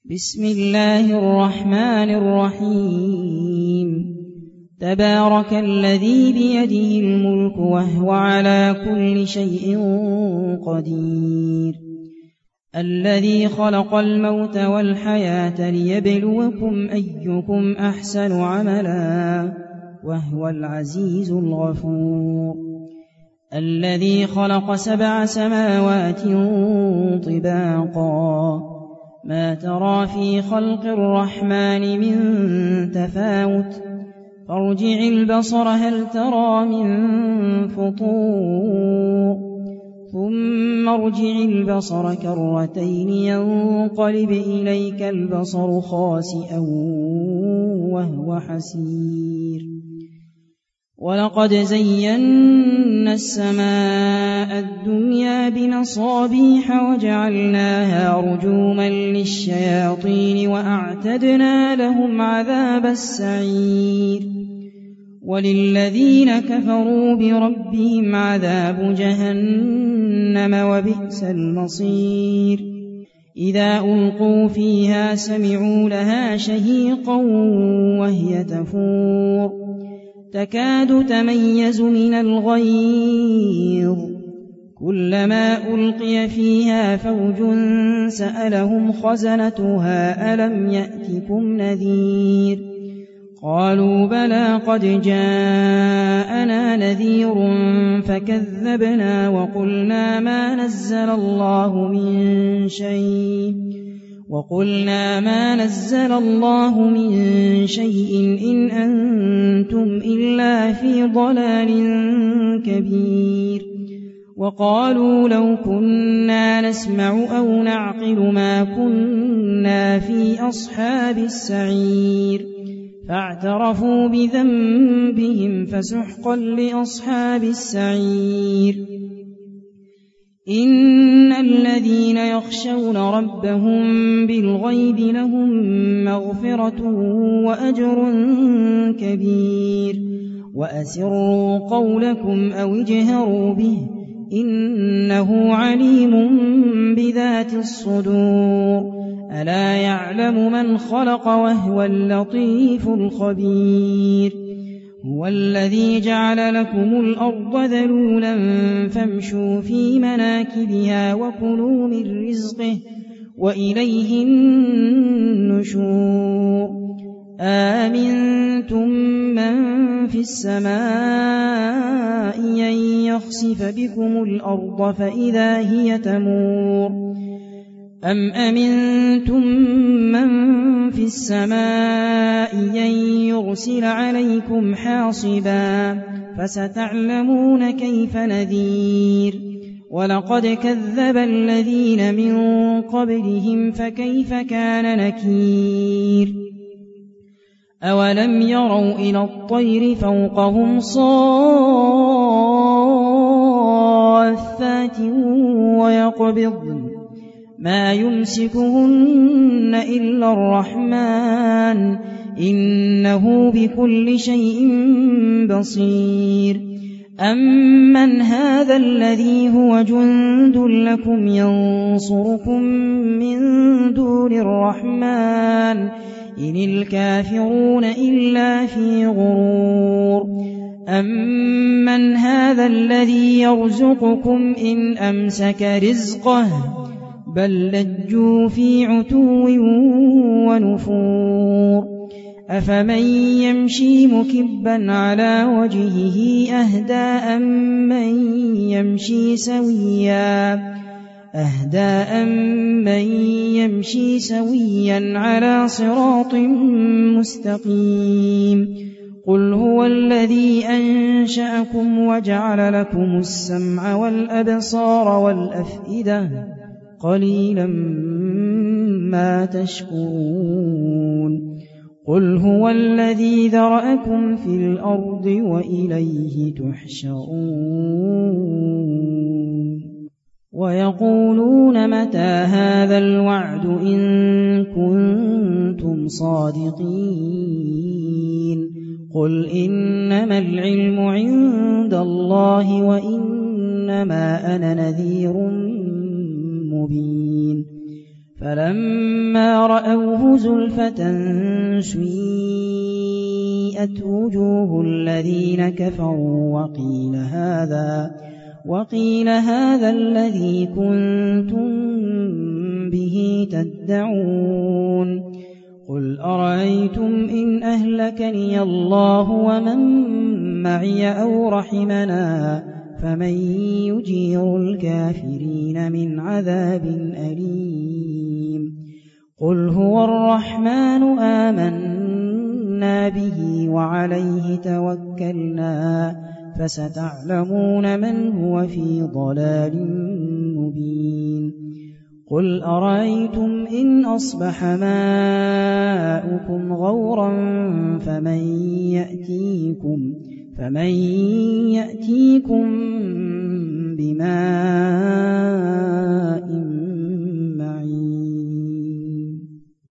بسم الله الرحمن الرحيم تبارك الذي بيده الملك وهو على كل شيء قدير الذي خلق الموت والحياة ليبلوكم أيكم أحسن عملا وهو العزيز الغفور الذي خلق 7 سماوات طباقا ما ترى في خلق الرحمن من تفاوت فارجع البصر هل ترى من فطور ثم ارجع البصر كرتين ينقلب إليك البصر خاسئا وهو حسير ولقد زينا السماء الدنيا بمصابيح وجعلناها رجوما للشياطين وأعتدنا لهم عذاب السعير وللذين كفروا بربهم عذاب جهنم وبئس المصير إذا ألقوا فيها سمعوا لها شهيقا وهي تفور تكاد تميز من الغيظ كلما ألقي فيها فوج سألهم خزنتها ألم يأتكم نذير قالوا بلى قد جاءنا نذير فكذبنا وقلنا ما نزل الله من شيء إن أنتم إلا في ضلال كبير وقالوا لو كنا نسمع أو نعقل ما كنا في أصحاب السعير فاعترفوا بذنبهم فسحقا لأصحاب السعير إن الذين يخشون ربهم بالغيب لهم مغفرة وأجر كبير وأسروا قولكم أو اجهروا به إنه عليم بذات الصدور ألا يعلم من خلق وهو اللطيف الخبير هو الذي جعل لكم الأرض ذلولا فامشوا في مناكبها وكلوا من رزقه وإليه النشور آمنتم من في السماء أن يخسف بكم الأرض فإذا هي تمور أم أمنتم من في السماء أن يرسل عليكم حاصبا فستعلمون كيف نذير ولقد كذب الذين من قبلهم فكيف كان نكير أولم يروا إلى الطير فوقهم صافات ويقبضن ما يمسكهن إلا الرحمن إنه بكل شيء بصير أمن هذا الذي هو جند لكم ينصركم من دون الرحمن إن الكافرون إلا في غرور أمن هذا الذي يرزقكم إن أمسك رزقه بل لجوا في عتو ونفور أفمن يمشي مكبا على وجهه أهدى أمن يمشي سويا على صراط مستقيم قل هو الذي أنشأكم وجعل لكم السمع والأبصار والأفئدة قليلا ما تشكرون قل هو الذي ذرأكم في الأرض وإليه تحشرون ويقولون متى هذا الوعد إن كنتم صادقين قل إنما العلم عند الله وإنما أنا نذير مبين فلما رأوه زلفة سيئت وجوه الذين كفروا وقيل هذا الذي كنتم به تدعون قل أرأيتم إن أهلكني الله ومن معي أو رحمنا فمن يجير الكافرين من عذاب أليم قل هو الرحمن آمنا به وعليه توكلنا فستعلمون من هو في ضلال مبين قل أرأيتم إن أصبح ماؤكم غورا فمن يأتيكم بماء